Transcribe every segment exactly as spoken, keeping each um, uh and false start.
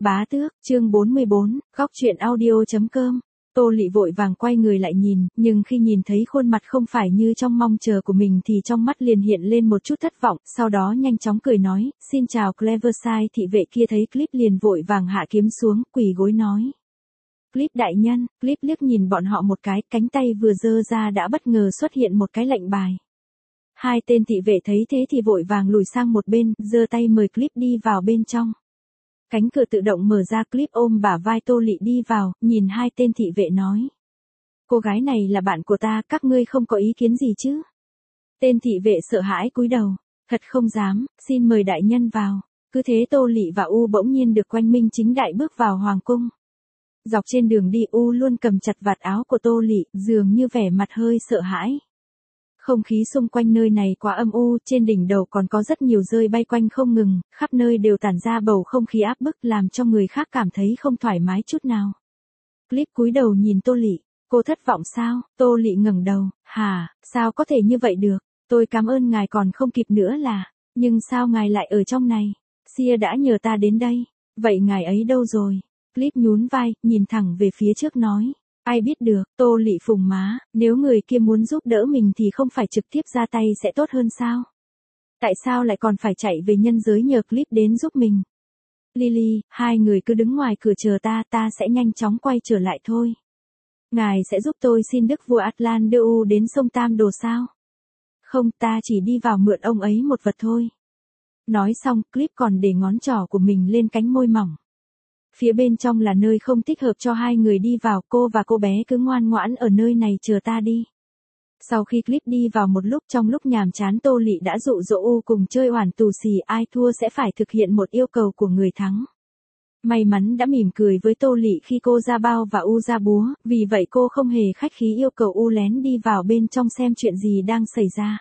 Bá tước, chương bốn mươi bốn, góc truyện audio.com. Tô Lị vội vàng quay người lại nhìn, nhưng khi nhìn thấy khuôn mặt không phải như trong mong chờ của mình thì trong mắt liền hiện lên một chút thất vọng, sau đó nhanh chóng cười nói, xin chào Cleverside. Thị vệ kia thấy Clip liền vội vàng hạ kiếm xuống, quỳ gối nói. Clip đại nhân. Clip liếc nhìn bọn họ một cái, cánh tay vừa giơ ra đã bất ngờ xuất hiện một cái lệnh bài. Hai tên thị vệ thấy thế thì vội vàng lùi sang một bên, giơ tay mời Clip đi vào bên trong. Cánh cửa tự động mở ra, Clip ôm bả vai Tô Lị đi vào, nhìn hai tên thị vệ nói. Cô gái này là bạn của ta, các ngươi không có ý kiến gì chứ? Tên thị vệ sợ hãi cúi đầu, thật không dám, xin mời đại nhân vào. Cứ thế Tô Lị và U bỗng nhiên được quang minh chính đại bước vào hoàng cung. Dọc trên đường đi U luôn cầm chặt vạt áo của Tô Lị, dường như vẻ mặt hơi sợ hãi. Không khí xung quanh nơi này quá âm u, trên đỉnh đầu còn có rất nhiều rơi bay quanh không ngừng, khắp nơi đều tản ra bầu không khí áp bức làm cho người khác cảm thấy không thoải mái chút nào. Clip cúi đầu nhìn Tô Lị, cô thất vọng sao? Tô Lị ngẩng đầu, hả, sao có thể như vậy được, tôi cảm ơn ngài còn không kịp nữa là, nhưng sao ngài lại ở trong này? Sia đã nhờ ta đến đây, vậy ngài ấy đâu rồi? Clip nhún vai, nhìn thẳng về phía trước nói. Ai biết được, Tô Lị phùng má, nếu người kia muốn giúp đỡ mình thì không phải trực tiếp ra tay sẽ tốt hơn sao? Tại sao lại còn phải chạy về nhân giới nhờ Clip đến giúp mình? Lily, hai người cứ đứng ngoài cửa chờ ta, ta sẽ nhanh chóng quay trở lại thôi. Ngài sẽ giúp tôi xin đức vua Atlan đưa U đến sông Tam Đồ sao? Không, ta chỉ đi vào mượn ông ấy một vật thôi. Nói xong, Clip còn để ngón trỏ của mình lên cánh môi mỏng. Phía bên trong là nơi không thích hợp cho hai người đi vào, cô và cô bé cứ ngoan ngoãn ở nơi này chờ ta đi. Sau khi Clip đi vào một lúc, trong lúc nhàm chán Tô Lị đã dụ dỗ U cùng chơi oản tù xì, ai thua sẽ phải thực hiện một yêu cầu của người thắng. May mắn đã mỉm cười với Tô Lị khi cô ra bao và U ra búa, vì vậy cô không hề khách khí yêu cầu U lén đi vào bên trong xem chuyện gì đang xảy ra.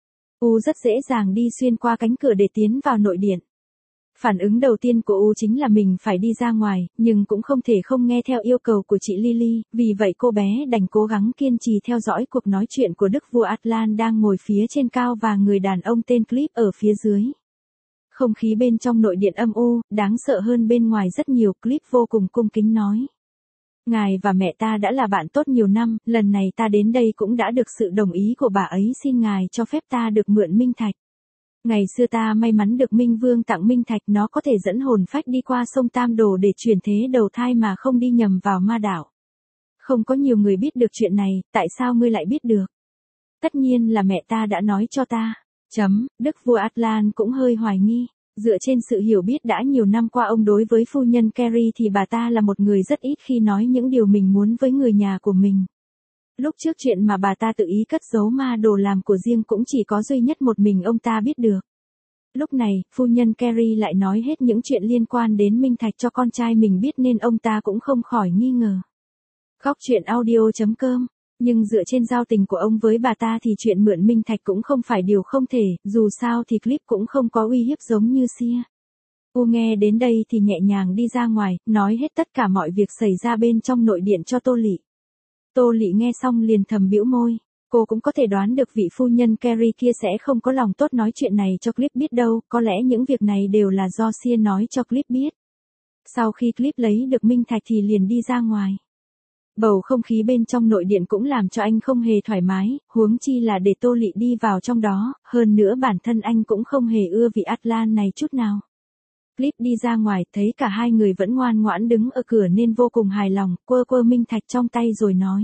U rất dễ dàng đi xuyên qua cánh cửa để tiến vào nội điện. Phản ứng đầu tiên của U chính là mình phải đi ra ngoài, nhưng cũng không thể không nghe theo yêu cầu của chị Lily, vì vậy cô bé đành cố gắng kiên trì theo dõi cuộc nói chuyện của đức vua Atlan đang ngồi phía trên cao và người đàn ông tên Clip ở phía dưới. Không khí bên trong nội điện âm u, đáng sợ hơn bên ngoài rất nhiều. Clip vô cùng cung kính nói. Ngài và mẹ ta đã là bạn tốt nhiều năm, lần này ta đến đây cũng đã được sự đồng ý của bà ấy, xin ngài cho phép ta được mượn minh thạch. Ngày xưa ta may mắn được Minh Vương tặng minh thạch, nó có thể dẫn hồn phách đi qua sông Tam Đồ để chuyển thế đầu thai mà không đi nhầm vào ma đảo. Không có nhiều người biết được chuyện này, tại sao ngươi lại biết được? Tất nhiên là mẹ ta đã nói cho ta. Chấm, đức vua Atlan cũng hơi hoài nghi. Dựa trên sự hiểu biết đã nhiều năm qua ông đối với phu nhân Carrie thì bà ta là một người rất ít khi nói những điều mình muốn với người nhà của mình. Lúc trước chuyện mà bà ta tự ý cất giấu ma đồ làm của riêng cũng chỉ có duy nhất một mình ông ta biết được. Lúc này, phu nhân Carrie lại nói hết những chuyện liên quan đến minh thạch cho con trai mình biết nên ông ta cũng không khỏi nghi ngờ. Góc truyện audio.com. Nhưng dựa trên giao tình của ông với bà ta thì chuyện mượn minh thạch cũng không phải điều không thể, dù sao thì Clip cũng không có uy hiếp giống như Sia. U nghe đến đây thì nhẹ nhàng đi ra ngoài, nói hết tất cả mọi việc xảy ra bên trong nội điện cho Tô Lị. Tô Lị nghe xong liền thầm bĩu môi, cô cũng có thể đoán được vị phu nhân Carrie kia sẽ không có lòng tốt nói chuyện này cho Clip biết đâu, có lẽ những việc này đều là do Sia nói cho Clip biết. Sau khi Clip lấy được minh thạch thì liền đi ra ngoài. Bầu không khí bên trong nội điện cũng làm cho anh không hề thoải mái, huống chi là để Tô Lị đi vào trong đó, hơn nữa bản thân anh cũng không hề ưa vị Atlan này chút nào. Clip đi ra ngoài, thấy cả hai người vẫn ngoan ngoãn đứng ở cửa nên vô cùng hài lòng, quơ quơ minh thạch trong tay rồi nói.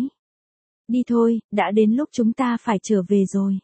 Đi thôi, đã đến lúc chúng ta phải trở về rồi.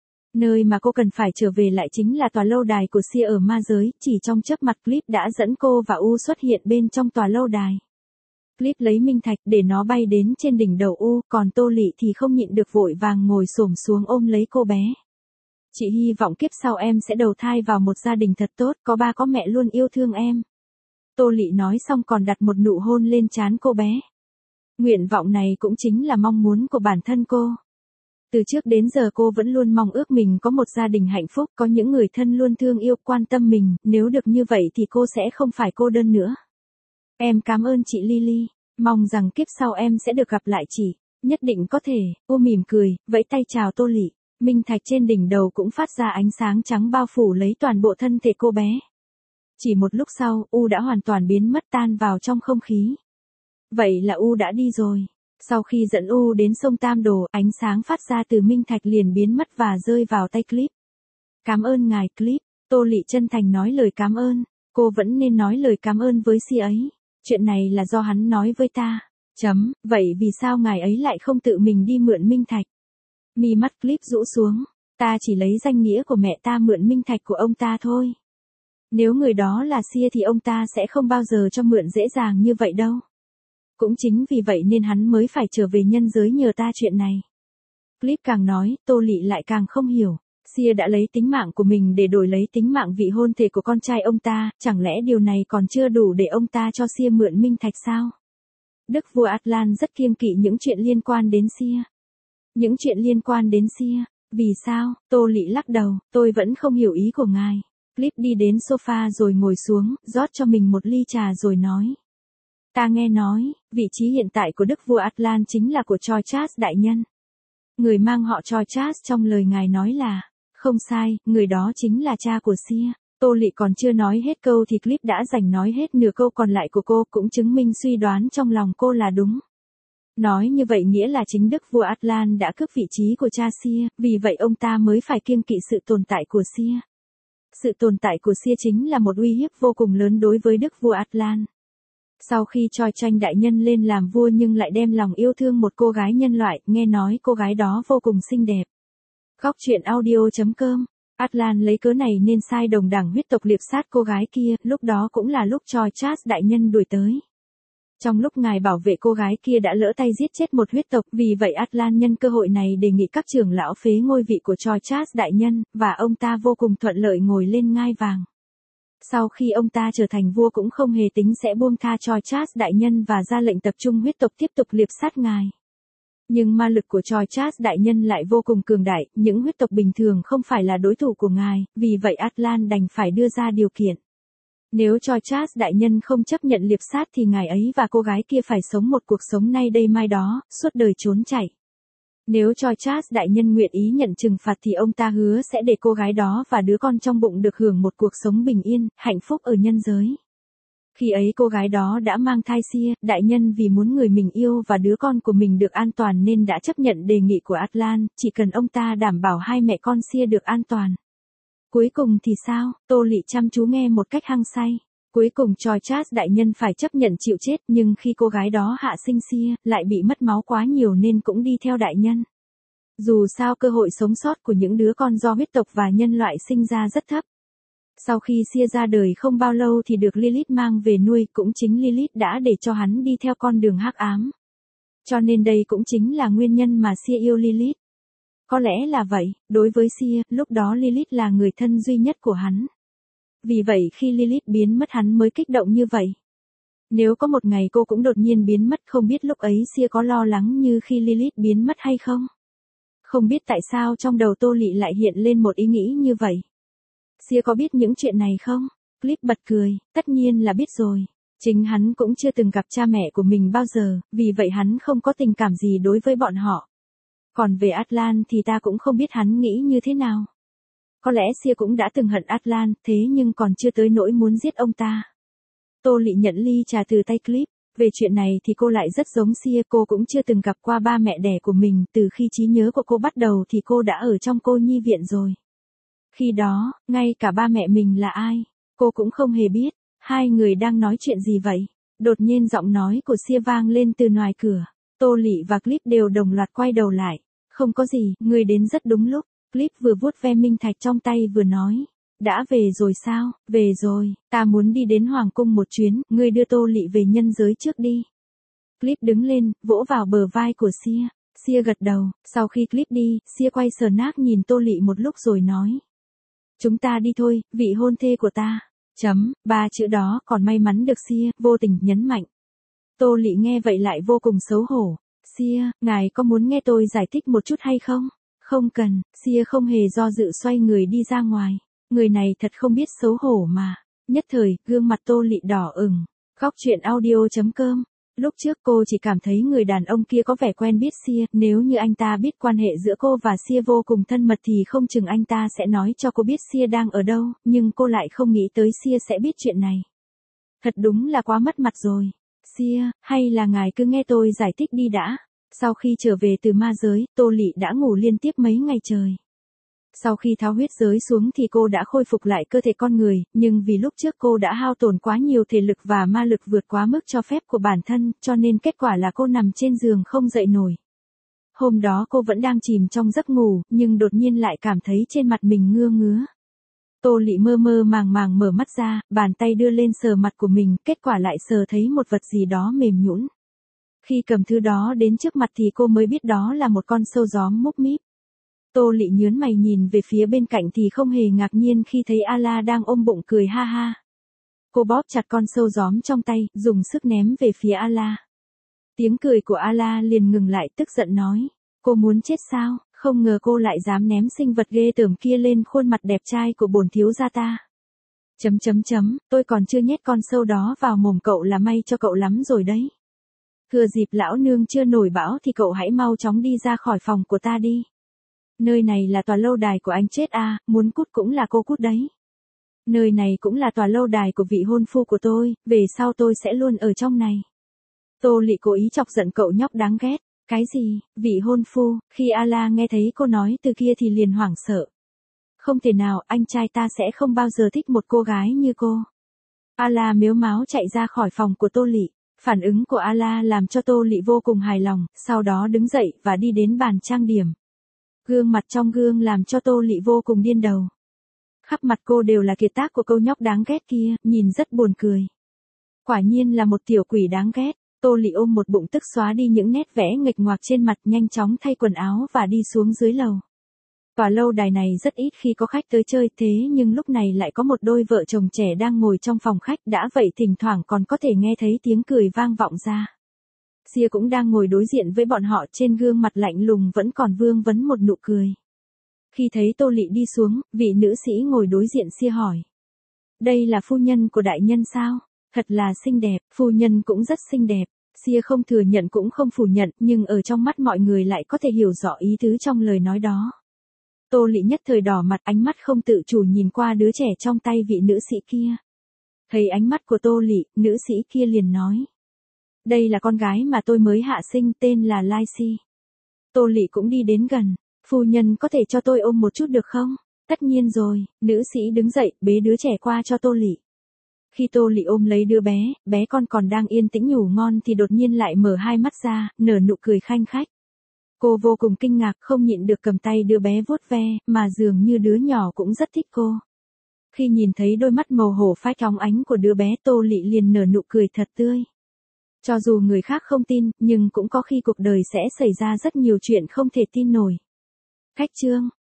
Nơi mà cô cần phải trở về lại chính là tòa lâu đài của Sia ở ma giới, chỉ trong chớp mặt Clip đã dẫn cô và U xuất hiện bên trong tòa lâu đài. Clip lấy minh thạch để nó bay đến trên đỉnh đầu U, còn Tô Lị thì không nhịn được vội vàng ngồi xổm xuống ôm lấy cô bé. Chị hy vọng kiếp sau em sẽ đầu thai vào một gia đình thật tốt, có ba có mẹ luôn yêu thương em. Tô Lị nói xong còn đặt một nụ hôn lên trán cô bé. Nguyện vọng này cũng chính là mong muốn của bản thân cô. Từ trước đến giờ cô vẫn luôn mong ước mình có một gia đình hạnh phúc, có những người thân luôn thương yêu quan tâm mình, nếu được như vậy thì cô sẽ không phải cô đơn nữa. Em cảm ơn chị Lily, mong rằng kiếp sau em sẽ được gặp lại chị, nhất định có thể. U mỉm cười, vẫy tay chào Tô Lị. Minh thạch trên đỉnh đầu cũng phát ra ánh sáng trắng bao phủ lấy toàn bộ thân thể cô bé. Chỉ một lúc sau, U đã hoàn toàn biến mất tan vào trong không khí. Vậy là U đã đi rồi. Sau khi dẫn U đến sông Tam Đồ, ánh sáng phát ra từ minh thạch liền biến mất và rơi vào tay Clip. Cảm ơn ngài Clip, Tô Lị chân thành nói lời cảm ơn, cô vẫn nên nói lời cảm ơn với Si ấy. Chuyện này là do hắn nói với ta. Chấm, vậy vì sao ngài ấy lại không tự mình đi mượn minh thạch? Mi mắt Clip rũ xuống, ta chỉ lấy danh nghĩa của mẹ ta mượn minh thạch của ông ta thôi. Nếu người đó là Sia thì ông ta sẽ không bao giờ cho mượn dễ dàng như vậy đâu. Cũng chính vì vậy nên hắn mới phải trở về nhân giới nhờ ta chuyện này. Clip càng nói, Tô Lị lại càng không hiểu. Sia đã lấy tính mạng của mình để đổi lấy tính mạng vị hôn thê của con trai ông ta, chẳng lẽ điều này còn chưa đủ để ông ta cho Sia mượn minh thạch sao? Đức vua Atlan rất kiêng kỵ những chuyện liên quan đến Sia. Những chuyện liên quan đến Sia, vì sao? Tô Lị lắc đầu, tôi vẫn không hiểu ý của ngài. Clip đi đến sofa rồi ngồi xuống, rót cho mình một ly trà rồi nói. Ta nghe nói, vị trí hiện tại của Đức vua Atlan chính là của Choichas đại nhân. Người mang họ Choichas trong lời ngài nói là, không sai, người đó chính là cha của Sia. Tô Lị còn chưa nói hết câu thì Clip đã giành nói hết nửa câu còn lại của cô, cũng chứng minh suy đoán trong lòng cô là đúng. Nói như vậy nghĩa là chính Đức vua Atlan đã cướp vị trí của cha Sia, vì vậy ông ta mới phải kiêng kỵ sự tồn tại của Sia. Sự tồn tại của Sia chính là một uy hiếp vô cùng lớn đối với Đức vua Atlan. Sau khi Choi Chanh đại nhân lên làm vua nhưng lại đem lòng yêu thương một cô gái nhân loại, nghe nói cô gái đó vô cùng xinh đẹp. Góc truyện audio chấm com. Atlan lấy cớ này nên sai đồng đẳng huyết tộc liệp sát cô gái kia, lúc đó cũng là lúc Choichas đại nhân đuổi tới. Trong lúc ngài bảo vệ cô gái kia đã lỡ tay giết chết một huyết tộc, vì vậy Atlan nhân cơ hội này đề nghị các trưởng lão phế ngôi vị của Choichas đại nhân, và ông ta vô cùng thuận lợi ngồi lên ngai vàng. Sau khi ông ta trở thành vua cũng không hề tính sẽ buông tha Choichas đại nhân và ra lệnh tập trung huyết tộc tiếp tục liệp sát ngài. Nhưng ma lực của Choichas đại nhân lại vô cùng cường đại, những huyết tộc bình thường không phải là đối thủ của ngài, vì vậy Atlan đành phải đưa ra điều kiện. Nếu Choichas đại nhân không chấp nhận liệp sát thì ngài ấy và cô gái kia phải sống một cuộc sống nay đây mai đó, suốt đời trốn chạy. Nếu Choichas đại nhân nguyện ý nhận trừng phạt thì ông ta hứa sẽ để cô gái đó và đứa con trong bụng được hưởng một cuộc sống bình yên, hạnh phúc ở nhân giới. Khi ấy cô gái đó đã mang thai Sia, đại nhân vì muốn người mình yêu và đứa con của mình được an toàn nên đã chấp nhận đề nghị của Atlan, chỉ cần ông ta đảm bảo hai mẹ con Sia được an toàn. Cuối cùng thì sao? Tô Lị chăm chú nghe một cách hăng say. Cuối cùng Choichas đại nhân phải chấp nhận chịu chết, nhưng khi cô gái đó hạ sinh Sia, lại bị mất máu quá nhiều nên cũng đi theo đại nhân. Dù sao cơ hội sống sót của những đứa con do huyết tộc và nhân loại sinh ra rất thấp. Sau khi Sia ra đời không bao lâu thì được Lilith mang về nuôi, cũng chính Lilith đã để cho hắn đi theo con đường hắc ám. Cho nên đây cũng chính là nguyên nhân mà Sia yêu Lilith. Có lẽ là vậy, đối với Sia, lúc đó Lilith là người thân duy nhất của hắn. Vì vậy khi Lilith biến mất hắn mới kích động như vậy. Nếu có một ngày cô cũng đột nhiên biến mất, không biết lúc ấy Sia có lo lắng như khi Lilith biến mất hay không? Không biết tại sao trong đầu Tô Lị lại hiện lên một ý nghĩ như vậy. Sia có biết những chuyện này không? Clip bật cười, tất nhiên là biết rồi. Chính hắn cũng chưa từng gặp cha mẹ của mình bao giờ, vì vậy hắn không có tình cảm gì đối với bọn họ. Còn về Atlan thì ta cũng không biết hắn nghĩ như thế nào. Có lẽ Sia cũng đã từng hận Atlan, thế nhưng còn chưa tới nỗi muốn giết ông ta. Tô Lị nhận ly trà từ tay Clip. Về chuyện này thì cô lại rất giống Sia, cô cũng chưa từng gặp qua ba mẹ đẻ của mình, từ khi trí nhớ của cô bắt đầu thì cô đã ở trong cô nhi viện rồi. Khi đó, ngay cả ba mẹ mình là ai, cô cũng không hề biết. Hai người đang nói chuyện gì vậy? Đột nhiên giọng nói của Sia vang lên từ ngoài cửa. Tô Lị và Clip đều đồng loạt quay đầu lại. Không có gì, người đến rất đúng lúc. Clip vừa vuốt ve minh thạch trong tay vừa nói. Đã về rồi sao? Về rồi, ta muốn đi đến Hoàng cung một chuyến, ngươi đưa Tô Lị về nhân giới trước đi. Clip đứng lên, vỗ vào bờ vai của Sia. Sia gật đầu, sau khi Clip đi, Sia quay sờ nát nhìn Tô Lị một lúc rồi nói. Chúng ta đi thôi, vị hôn thê của ta. Chấm, ba chữ đó còn may mắn được Sia, vô tình nhấn mạnh. Tô Lị nghe vậy lại vô cùng xấu hổ. Sia, ngài có muốn nghe tôi giải thích một chút hay không? Không cần, Sia không hề do dự xoay người đi ra ngoài. Người này thật không biết xấu hổ mà. Nhất thời, gương mặt Tô Lị đỏ ửng. Góc truyện audio chấm com Lúc trước cô chỉ cảm thấy người đàn ông kia có vẻ quen biết Sia, nếu như anh ta biết quan hệ giữa cô và Sia vô cùng thân mật thì không chừng anh ta sẽ nói cho cô biết Sia đang ở đâu, nhưng cô lại không nghĩ tới Sia sẽ biết chuyện này. Thật đúng là quá mất mặt rồi. Sia, hay là ngài cứ nghe tôi giải thích đi đã. Sau khi trở về từ ma giới, Tô Lị đã ngủ liên tiếp mấy ngày trời. Sau khi tháo huyết giới xuống thì cô đã khôi phục lại cơ thể con người, nhưng vì lúc trước cô đã hao tổn quá nhiều thể lực và ma lực vượt quá mức cho phép của bản thân, cho nên kết quả là cô nằm trên giường không dậy nổi. Hôm đó cô vẫn đang chìm trong giấc ngủ, nhưng đột nhiên lại cảm thấy trên mặt mình ngưa ngứa. Tô Lị mơ mơ màng màng mở mắt ra, bàn tay đưa lên sờ mặt của mình, kết quả lại sờ thấy một vật gì đó mềm nhũn. Khi cầm thứ đó đến trước mặt thì cô mới biết đó là một con sâu gióm múp míp. Tô Lị nhướng mày nhìn về phía bên cạnh thì không hề ngạc nhiên khi thấy A-la đang ôm bụng cười ha ha. Cô bóp chặt con sâu gióm trong tay, dùng sức ném về phía A-la. Tiếng cười của A-la liền ngừng lại, tức giận nói, cô muốn chết sao, không ngờ cô lại dám ném sinh vật ghê tởm kia lên khuôn mặt đẹp trai của bổn thiếu gia ta. Chấm chấm chấm, tôi còn chưa nhét con sâu đó vào mồm cậu là may cho cậu lắm rồi đấy. Thừa dịp lão nương chưa nổi bão thì cậu hãy mau chóng đi ra khỏi phòng của ta đi. Nơi này là tòa lâu đài của anh chết à, muốn cút cũng là cô cút đấy. Nơi này cũng là tòa lâu đài của vị hôn phu của tôi, về sau tôi sẽ luôn ở trong này. Tô Lị cố ý chọc giận cậu nhóc đáng ghét. Cái gì, vị hôn phu, khi A-la nghe thấy cô nói từ kia thì liền hoảng sợ. Không thể nào, anh trai ta sẽ không bao giờ thích một cô gái như cô. A-la mếu máo chạy ra khỏi phòng của Tô Lị. Phản ứng của A-la làm cho Tô Lị vô cùng hài lòng, sau đó đứng dậy và đi đến bàn trang điểm. Gương mặt trong gương làm cho Tô Lị vô cùng điên đầu. Khắp mặt cô đều là kiệt tác của câu nhóc đáng ghét kia, nhìn rất buồn cười. Quả nhiên là một tiểu quỷ đáng ghét. Tô Lị ôm một bụng tức xóa đi những nét vẽ nghịch ngoạc trên mặt, nhanh chóng thay quần áo và đi xuống dưới lầu. Tòa lâu đài này rất ít khi có khách tới chơi, thế nhưng lúc này lại có một đôi vợ chồng trẻ đang ngồi trong phòng khách, đã vậy thỉnh thoảng còn có thể nghe thấy tiếng cười vang vọng ra. Sia cũng đang ngồi đối diện với bọn họ, trên gương mặt lạnh lùng vẫn còn vương vấn một nụ cười. Khi thấy Tô Lị đi xuống, vị nữ sĩ ngồi đối diện Sia hỏi. Đây là phu nhân của đại nhân sao? Thật là xinh đẹp, phu nhân cũng rất xinh đẹp. Sia không thừa nhận cũng không phủ nhận, nhưng ở trong mắt mọi người lại có thể hiểu rõ ý tứ trong lời nói đó. Tô Lị nhất thời đỏ mặt, ánh mắt không tự chủ nhìn qua đứa trẻ trong tay vị nữ sĩ kia. Thấy ánh mắt của Tô Lị, nữ sĩ kia liền nói. Đây là con gái mà tôi mới hạ sinh, tên là Lai Si. Tô Lị cũng đi đến gần. Phu nhân có thể cho tôi ôm một chút được không? Tất nhiên rồi, nữ sĩ đứng dậy, bế đứa trẻ qua cho Tô Lị. Khi Tô Lị ôm lấy đứa bé, bé con còn đang yên tĩnh ngủ ngon thì đột nhiên lại mở hai mắt ra, nở nụ cười khanh khách. Cô vô cùng kinh ngạc, không nhịn được cầm tay đứa bé vuốt ve, mà dường như đứa nhỏ cũng rất thích cô. Khi nhìn thấy đôi mắt màu hổ phách óng ánh của đứa bé, Tô Lị liền nở nụ cười thật tươi. Cho dù người khác không tin, nhưng cũng có khi cuộc đời sẽ xảy ra rất nhiều chuyện không thể tin nổi. Khách chương